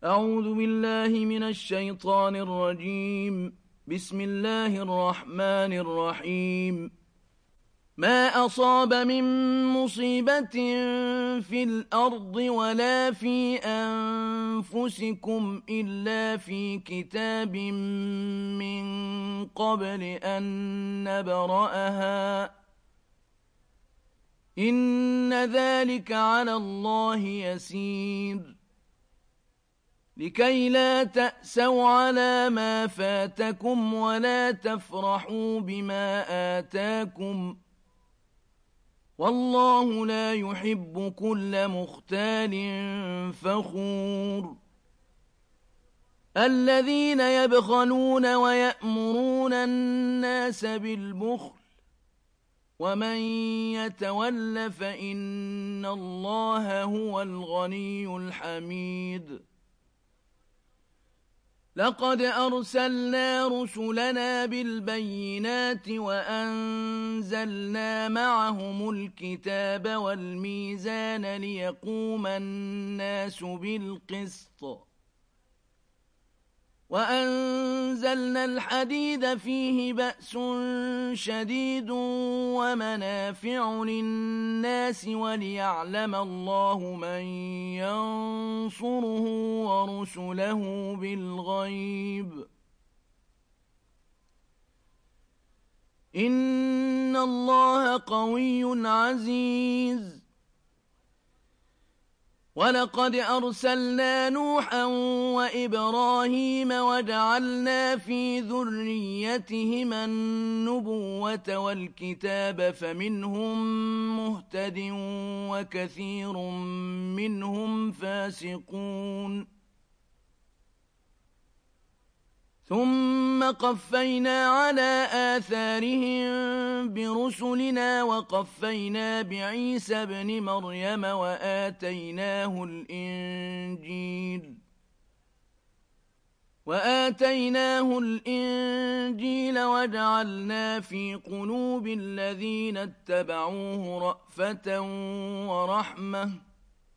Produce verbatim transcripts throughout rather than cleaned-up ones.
أعوذ بالله من الشيطان الرجيم. بسم الله الرحمن الرحيم. ما أصاب من مصيبة في الأرض ولا في أنفسكم إلا في كتاب من قبل أن نبرأها إن ذلك على الله يسير. لكي لا تأسوا على ما فاتكم ولا تفرحوا بما آتاكم والله لا يحب كل مختال فخور. الذين يبخلون ويأمرون الناس بالبخل ومن يتول فإن الله هو الغني الحميد. لقد أرسلنا رسلنا بالبينات وأنزلنا معهم الكتاب والميزان ليقوم الناس بالقسط وأنزلنا الحديد فيه بأس شديد ومنافع للناس وليعلم الله من ينصره ورسله بالغيب إن الله قوي عزيز. ولقد أرسلنا نوحا وإبراهيم وجعلنا في ذريتهما النبوة والكتاب فمنهم مهتد وكثير منهم فاسقون. ثم قفينا على آثارهم برسلنا وقفينا بعيسى ابن مريم وآتيناه الإنجيل وآتيناه الإنجيل وجعلنا في قلوب الذين اتبعوه رأفة ورحمة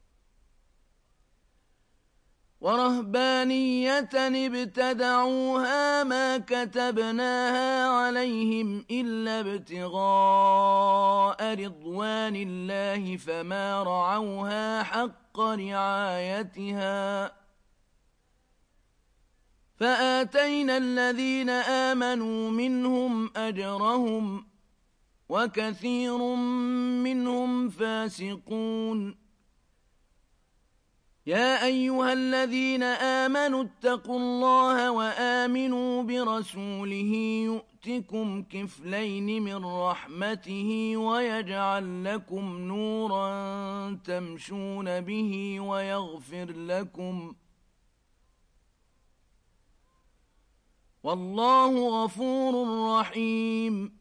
ورهبانية ابتدعوها ما كتبناها عليهم إلا ابتغاء رضوان الله فما رعوها حق رعايتها فآتينا الذين آمنوا منهم أجرهم وكثير منهم فاسقون. يا أيها الذين آمنوا اتقوا الله وآمنوا برسوله يؤتكم كفلين من رحمته ويجعل لكم نورا تمشون به ويغفر لكم والله غفور رحيم.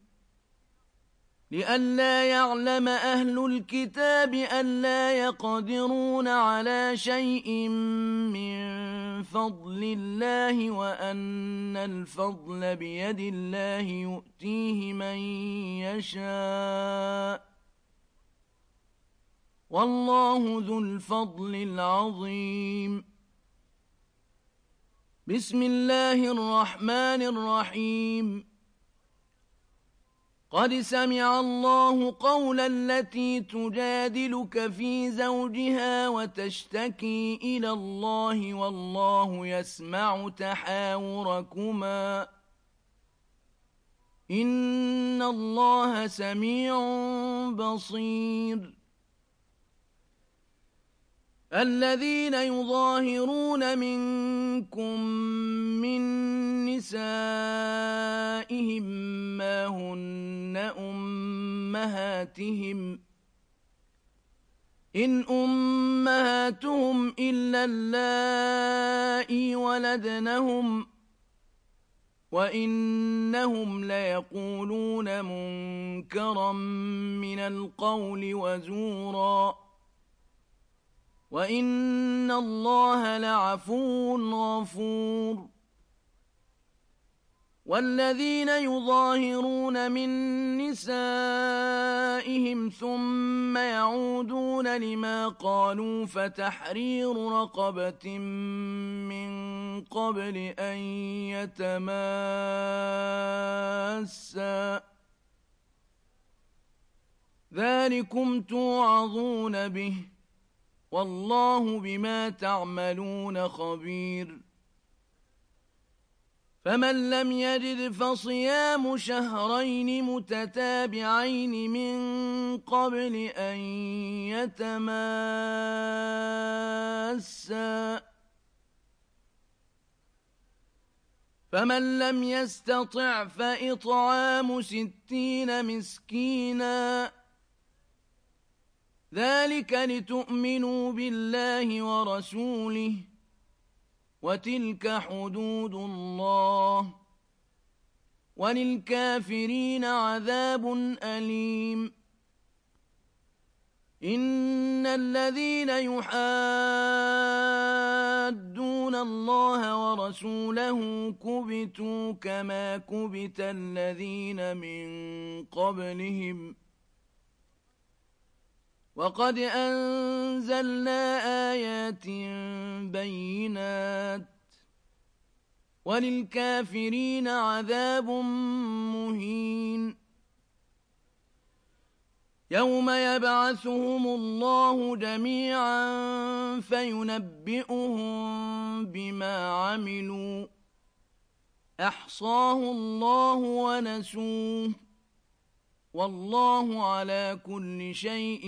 لئلا يعلم أهل الكتاب ألا يقدرون على شيء من فضل الله وأن الفضل بيد الله يؤتيه من يشاء والله ذو الفضل العظيم. بسم الله الرحمن الرحيم. قد سمع الله قول التي تجادلك في زوجها وتشتكي إلى الله والله يسمع تحاوركما إن الله سميع بصير. الذين يظاهرون منكم من نسائهم ما هن أمهاتهم إن أمهاتهم إلا اللائي ولدنهم وإنهم ليقولون منكرا من القول وزورا وإن الله لعفو غفور. والذين يظاهرون من نسائهم ثم يعودون لما قالوا فتحرير رقبة من قبل أن يتماسا ذلكم توعظون به والله بما تعملون خبير فمن لم يجد فصيام شهرين متتابعين من قبل أن يتماسا فمن لم يستطع فإطعام ستين مسكينا ذلك لتؤمنوا بالله ورسوله وتلك حدود الله وللكافرين عذاب أليم إن الذين يحادون الله ورسوله كبتوا كما كبت الذين من قبلهم وقد أنزلنا آيات بينات وللكافرين عذاب مهين يوم يبعثهم الله جميعا فينبئهم بما عملوا أحصاه الله ونسوه والله على كل شيء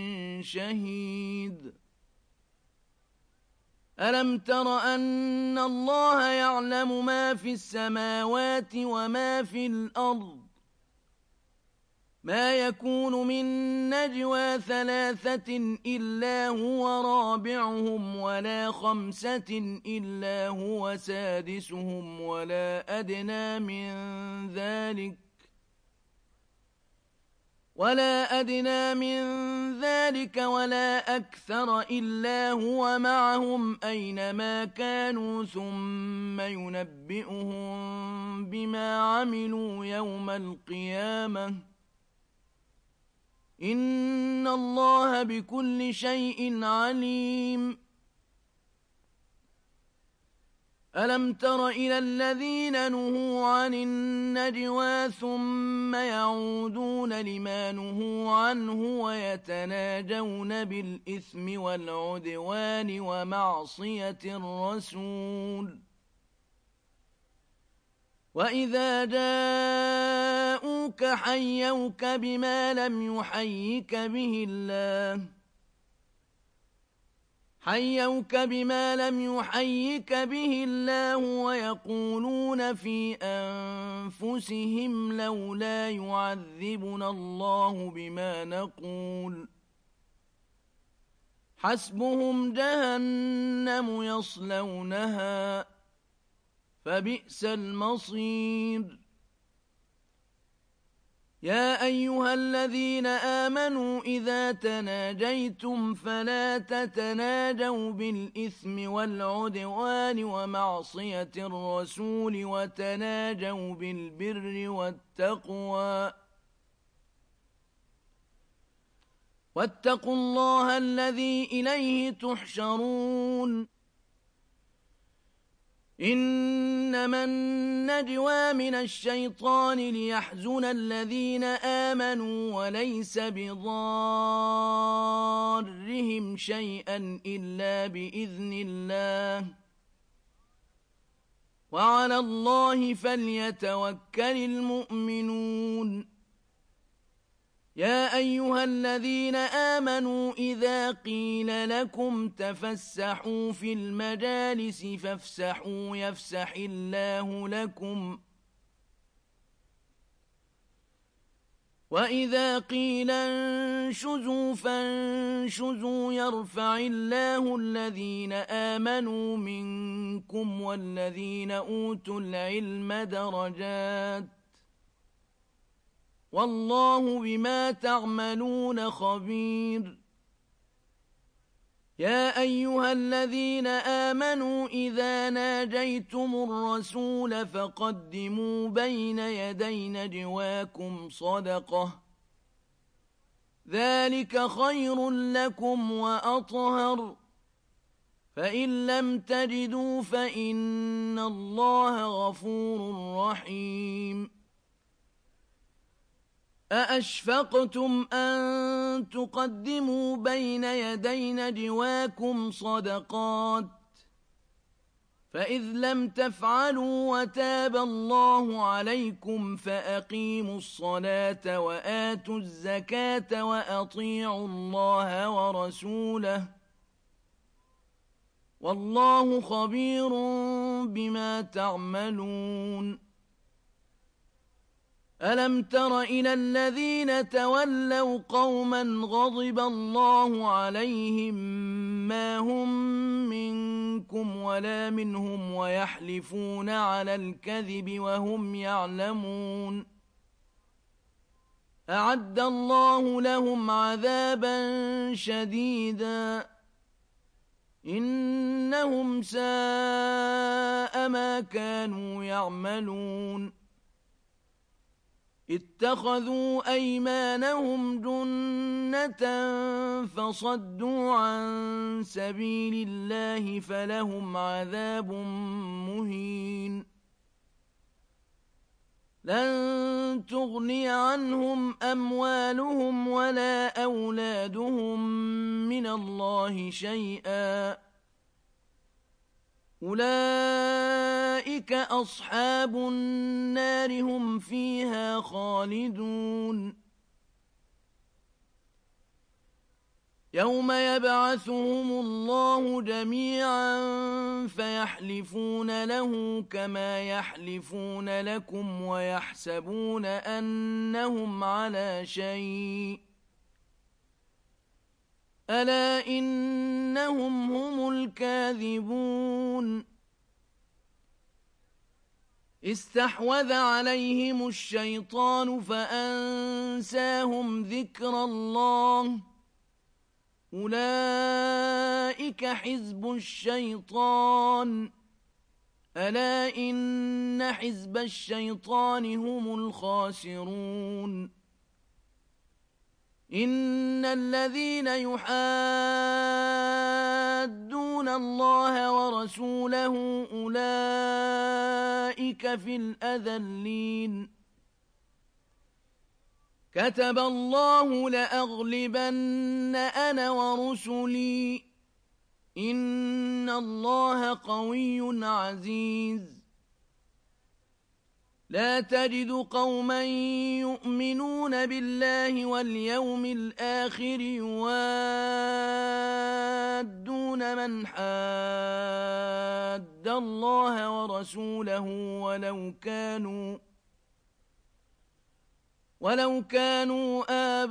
شهيد ألم تر أن الله يعلم ما في السماوات وما في الأرض ما يكون من نجوى ثلاثة إلا هو رابعهم ولا خمسة إلا هو سادسهم ولا أدنى من ذلك ولا أدنى من ذلك ولا أكثر إلا هو معهم أينما كانوا ثم ينبئهم بما عملوا يوم القيامة إن الله بكل شيء عليم ألم تر إلى الذين نهوا عن النجوى ثم يعودون لما نهوا عنه ويتناجون بالإثم والعدوان ومعصية الرسول وإذا جاءوك حيوك بما لم يحيك به الله حيوك بما لم يحيك به الله ويقولون في أنفسهم لولا يعذبنا الله بما نقول حسبهم جهنم يصلونها فبئس المصير يا أيها الذين آمنوا إذا تناجيتم فلا تتناجوا بالإثم والعدوان ومعصية الرسول وتناجوا بالبر والتقوى واتقوا الله الذي إليه تحشرون إنما النجوى من الشيطان ليحزن الذين آمنوا وليس بضارهم شيئا إلا بإذن الله وعلى الله فليتوكل المؤمنون يا أيها الذين آمنوا إذا قيل لكم تفسحوا في المجالس فافسحوا يفسح الله لكم وإذا قيل انشزوا فانشزوا يرفع الله الذين آمنوا منكم والذين أوتوا العلم درجات والله بما تعملون خبير يا أيها الذين آمنوا إذا ناجيتم الرسول فقدموا بين يدي نجواكم صدقة ذلك خير لكم وأطهر فإن لم تجدوا فإن الله غفور رحيم أأشفقتم أن تقدموا بين يدي نجواكم صدقات فإذ لم تفعلوا وتاب الله عليكم فأقيموا الصلاة وآتوا الزكاة وأطيعوا الله ورسوله والله خبير بما تعملون ألم تر إلى الذين تولوا قوما غضب الله عليهم ما هم منكم ولا منهم ويحلفون على الكذب وهم يعلمون أعد الله لهم عذابا شديدا إنهم ساء ما كانوا يعملون اتخذوا أيمانهم جنة فصدوا عن سبيل الله فلهم عذاب مهين لن تغني عنهم أموالهم ولا أولادهم من الله شيئا أولئك أصحاب النار هم فيها خالدون يوم يبعثهم الله جميعا فيحلفون له كما يحلفون لكم ويحسبون أنهم على شيء ألا إنهم هم الكاذبون استحوذ عليهم الشيطان فأنساهم ذكر الله أولئك حزب الشيطان ألا إن حزب الشيطان هم الخاسرون إن الذين يحادون الله ورسوله أولئك في الأذلين كتب الله لأغلبن أنا ورسلي إن الله قوي عزيز لا تجد قوما يؤمنون بالله واليوم الآخر يوادون من حاد الله ورسوله ولو كانوا ولو كانوا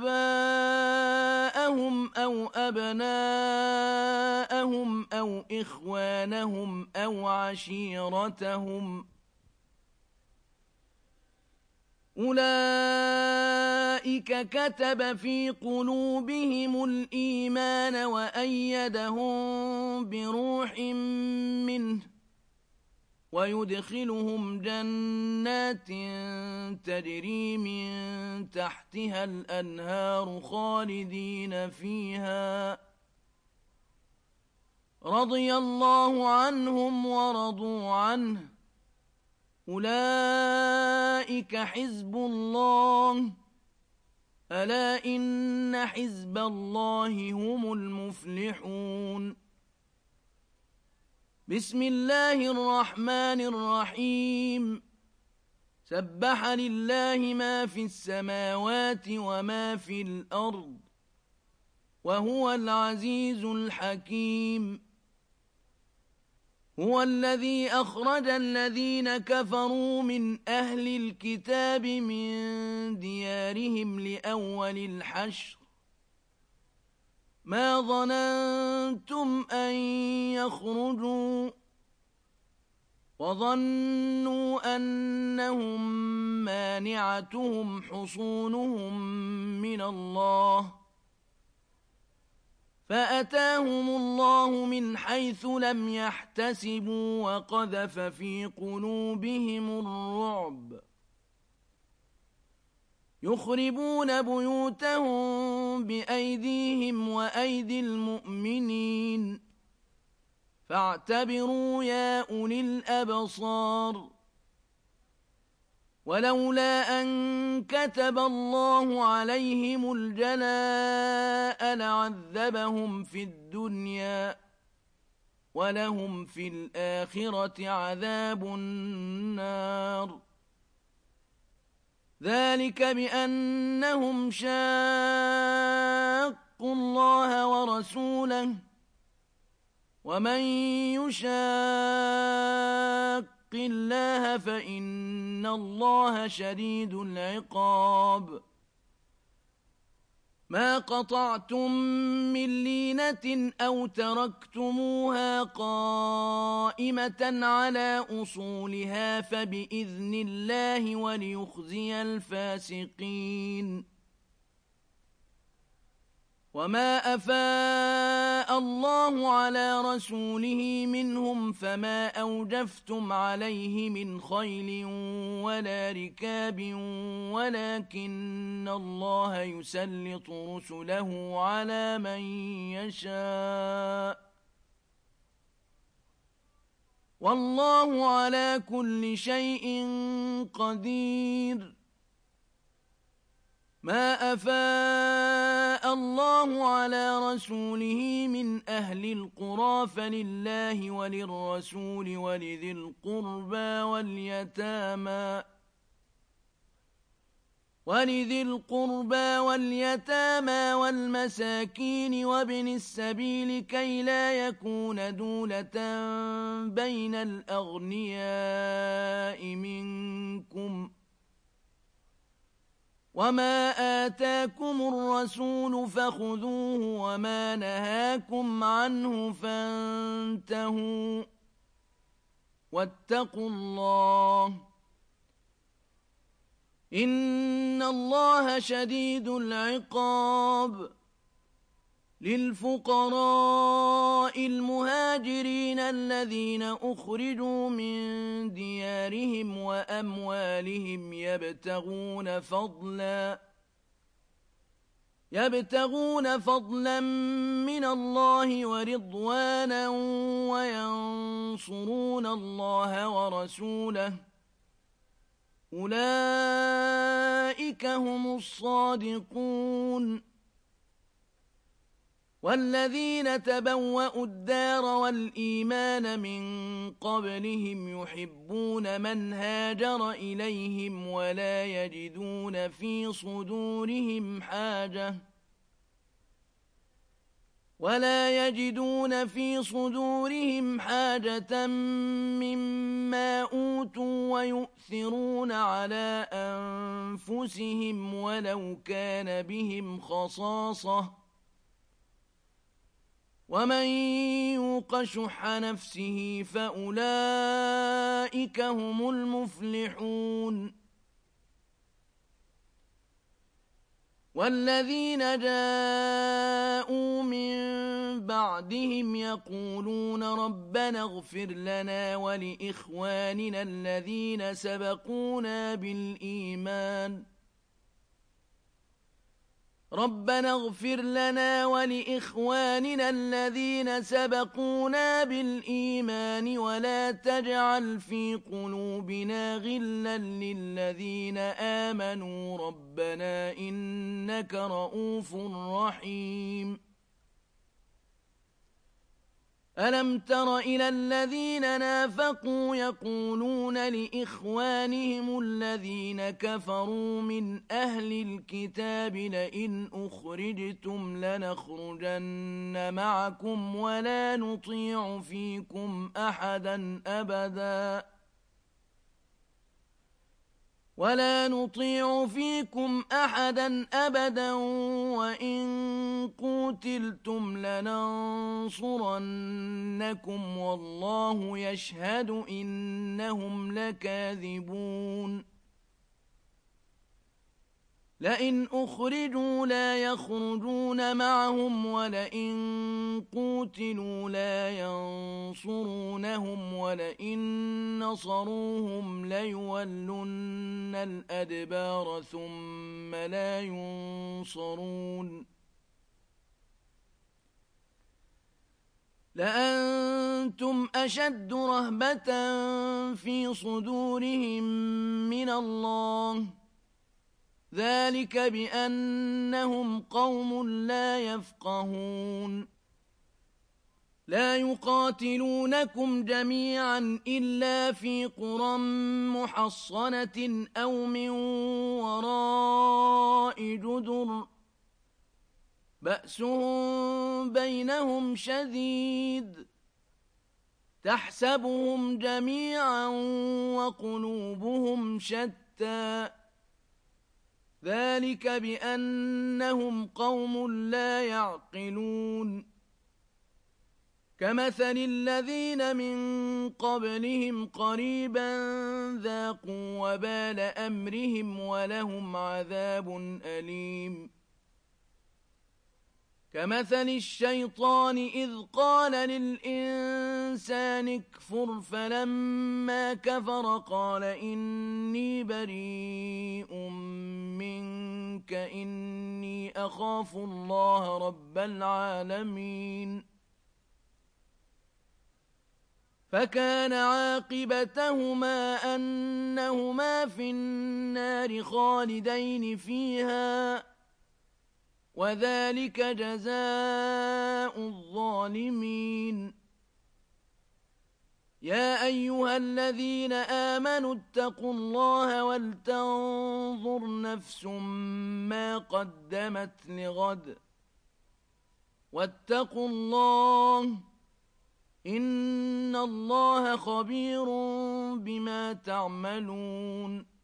آباءهم أو أبناءهم أو إخوانهم أو عشيرتهم أولئك كتب في قلوبهم الإيمان وأيدهم بروح منه ويدخلهم جنات تجري من تحتها الأنهار خالدين فيها رضي الله عنهم ورضوا عنه أولئك حزب الله ألا إن حزب الله هم المفلحون بسم الله الرحمن الرحيم سبح لله ما في السماوات وما في الأرض وهو العزيز الحكيم هو الذي أخرج الذين كفروا من أهل الكتاب من ديارهم لأول الحشر ما ظننتم أن يخرجوا وظنوا أنهم مانعتهم حصونهم من الله فأتاهم الله من حيث لم يحتسبوا وقذف في قلوبهم الرعب يخربون بيوتهم بأيديهم وأيدي المؤمنين فاعتبروا يا أولي الأبصار ولولا أن كتب الله عليهم الجلاء لعذبهم في الدنيا ولهم في الآخرة عذاب النار ذلك بأنهم شاقوا الله ورسوله ومن يشاق الله فإن الله شديد العقاب ما قطعتم من لينة أو تركتموها قائمة على أصولها فبإذن الله وليخزي الفاسقين وما أفاء الله على رسوله منهم فما أوجفتم عليه من خيل ولا ركاب ولكن الله يسلط رسله على من يشاء والله على كل شيء قدير ما أفاء الله على رسوله من أهل القرى فلله وللرسول ولذي القربى واليتامى ولذي القربى واليتامى والمساكين وابن السبيل كي لا يكون دولة بين الأغنياء منكم وما آتاكم الرسول فخذوه وما نهاكم عنه فانتهوا واتقوا الله إن الله شديد العقاب للفقراء المهاجرين الذين أخرجوا من ديارهم وأموالهم يبتغون فضلا يبتغون فضلا من الله ورضوانا وينصرون الله ورسوله أولئك هم الصادقون والذين تبوأوا الدار والإيمان من قبلهم يحبون من هاجر إليهم ولا يجدون في صدورهم حاجة ولا يجدون في صدورهم حاجة مما أوتوا ويؤثرون على أنفسهم ولو كان بهم خصاصة ومن يوق شح نفسه فأولئك هم المفلحون والذين جاءوا من بعدهم يقولون ربنا اغفر لنا ولإخواننا الذين سبقونا بالإيمان ربنا اغفر لنا ولإخواننا الذين سبقونا بالإيمان ولا تجعل في قلوبنا غلا للذين آمنوا ربنا إنك رؤوف رحيم ألم تر إلى الذين نافقوا يقولون لإخوانهم الذين كفروا من أهل الكتاب لئن أخرجتم لنخرجن معكم ولا نطيع فيكم أحدا أبدا ولا نطيع فيكم أحدا أبدا وإن قوتلتم لننصرنكم والله يشهد إنهم لكاذبون لئن أخرجوا لا يخرجون معهم ولئن قوتلوا لا ينصرونهم ولئن نصروهم ليولن الأدبار ثم لا ينصرون لأنتم أشد رهبة في صدورهم من الله ذلك بأنهم قوم لا يفقهون لا يقاتلونكم جميعا إلا في قرى محصنة أو من وراء جدر بأسهم بينهم شديد تحسبهم جميعا وقلوبهم شتى ذلك بأنهم قوم لا يعقلون كمثل الذين من قبلهم قريبا ذاقوا وبال أمرهم ولهم عذاب أليم كمثل الشيطان إذ قال للإنسان اكفر فلما كفر قال إني بريء منك إني أخاف الله رب العالمين فكان عاقبتهما أنهما في النار خالدين فيها وذلك جزاء الظالمين يا أيها الذين آمنوا اتقوا الله ولتنظر نفس ما قدمت لغد واتقوا الله إن الله خبير بما تعملون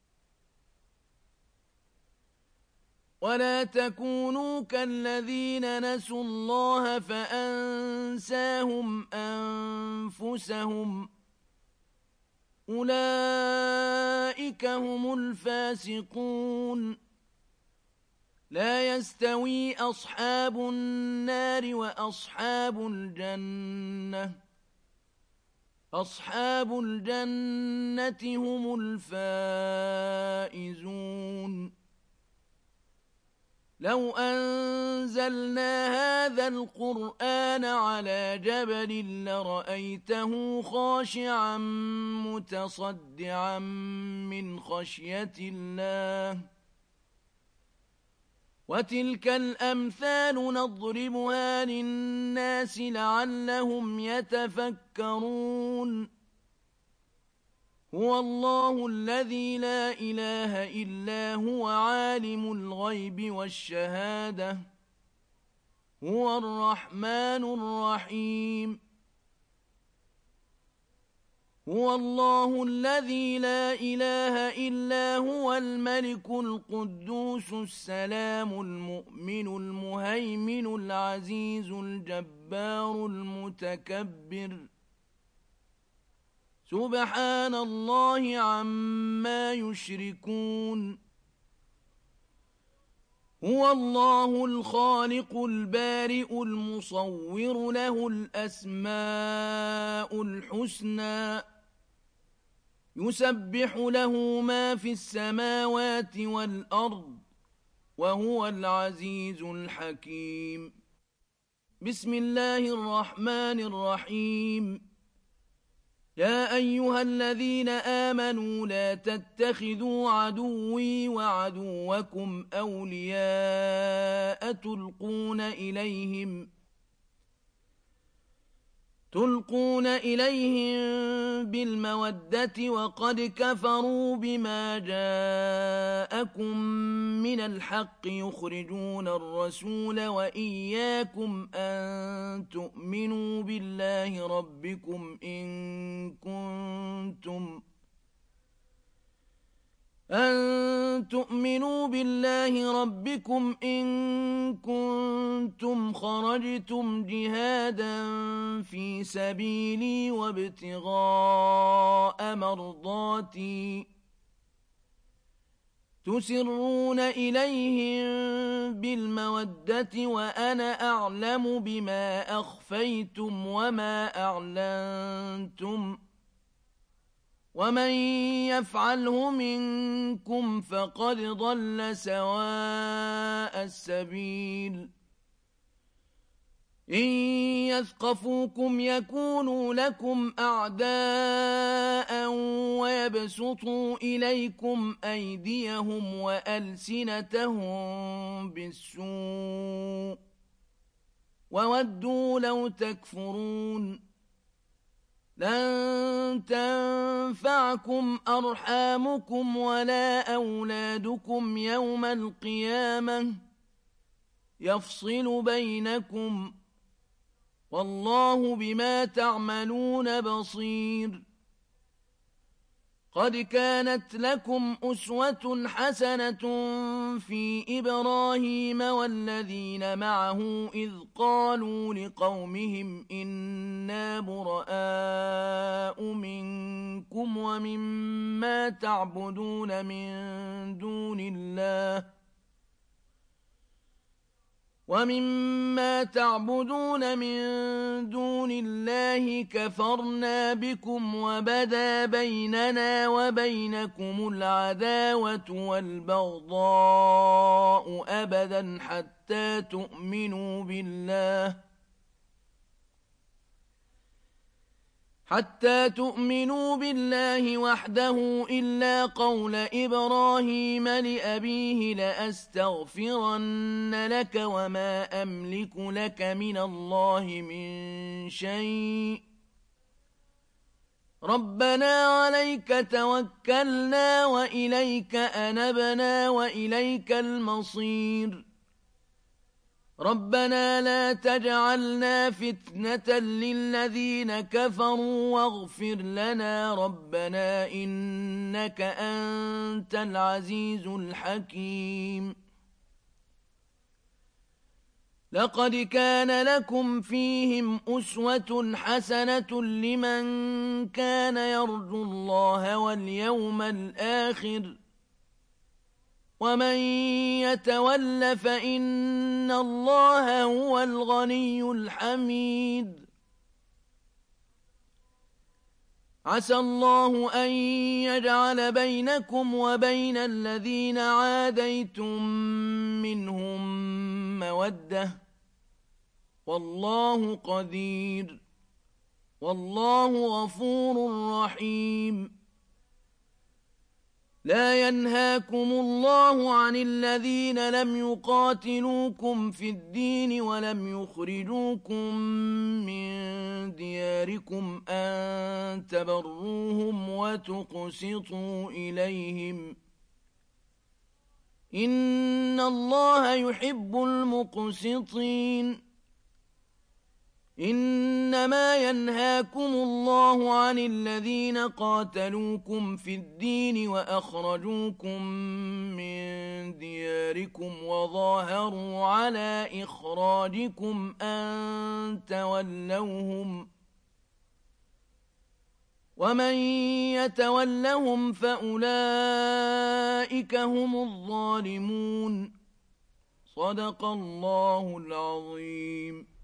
ولا تكونوا كالذين نسوا الله فأنساهم أنفسهم أولئك هم الفاسقون لا يستوي أصحاب النار وأصحاب الجنة أصحاب الجنة هم الفائزون لو أنزلنا هذا القرآن على جبل لرأيته خاشعا متصدعا من خشية الله وتلك الأمثال نضربها للناس لعلهم يتفكرون هو الله الذي لا إله إلا هو عالم الغيب والشهادة هو الرحمن الرحيم هو الله الذي لا إله إلا هو الملك القدوس السلام المؤمن المهيمن العزيز الجبار المتكبر سبحان الله عما يشركون هو الله الخالق البارئ المصور له الأسماء الحسنى يسبح له ما في السماوات والأرض وهو العزيز الحكيم بسم الله الرحمن الرحيم يا أيها الذين آمنوا لا تتخذوا عدوي وعدوكم أولياء تلقون إليهم تلقون إليهم بالمودة وقد كفروا بما جاءكم من الحق يخرجون الرسول وإياكم أن تؤمنوا بالله ربكم إن كنتم أن تؤمنوا بالله ربكم إن كنتم خرجتم جهادا في سبيلي وابتغاء مرضاتي تسرون إليهم بالمودة وأنا أعلم بما أخفيتم وما أعلنتم ومن يفعله منكم فقد ضل سواء السبيل إن يثقفوكم يكونوا لكم أعداء ويبسطوا إليكم أيديهم وألسنتهم بالسوء وودوا لو تكفرون لن تنفعكم أرحامكم ولا أولادكم يوم القيامة يفصل بينكم والله بما تعملون بصير قد كانت لكم أسوة حسنة في إبراهيم والذين معه إذ قالوا لقومهم إنا براء منكم ومما تعبدون من دون الله ومما تعبدون من دون الله كفرنا بكم وبدا بيننا وبينكم العداوة والبغضاء أبدا حتى تؤمنوا بالله حتى تؤمنوا بالله وحده إلا قول إبراهيم لأبيه لأستغفرن لك وما أملك لك من الله من شيء ربنا عليك توكلنا وإليك أنبنا وإليك المصير ربنا لا تجعلنا فتنة للذين كفروا واغفر لنا ربنا إنك أنت العزيز الحكيم لقد كان لكم فيهم أسوة حسنة لمن كان يرجو الله واليوم الآخر ومن يتول فإن الله هو الغني الحميد عسى الله أن يجعل بينكم وبين الذين عاديتم منهم مودة والله قدير والله غفور رحيم لا ينهاكم الله عن الذين لم يقاتلوكم في الدين ولم يخرجوكم من دياركم أن تبروهم وتقسطوا إليهم إن الله يحب المقسطين إنما ينهاكم الله عن الذين قاتلوكم في الدين وأخرجوكم من دياركم وظاهروا على إخراجكم أن تولوهم ومن يتولهم فأولئك هم الظالمون صدق الله العظيم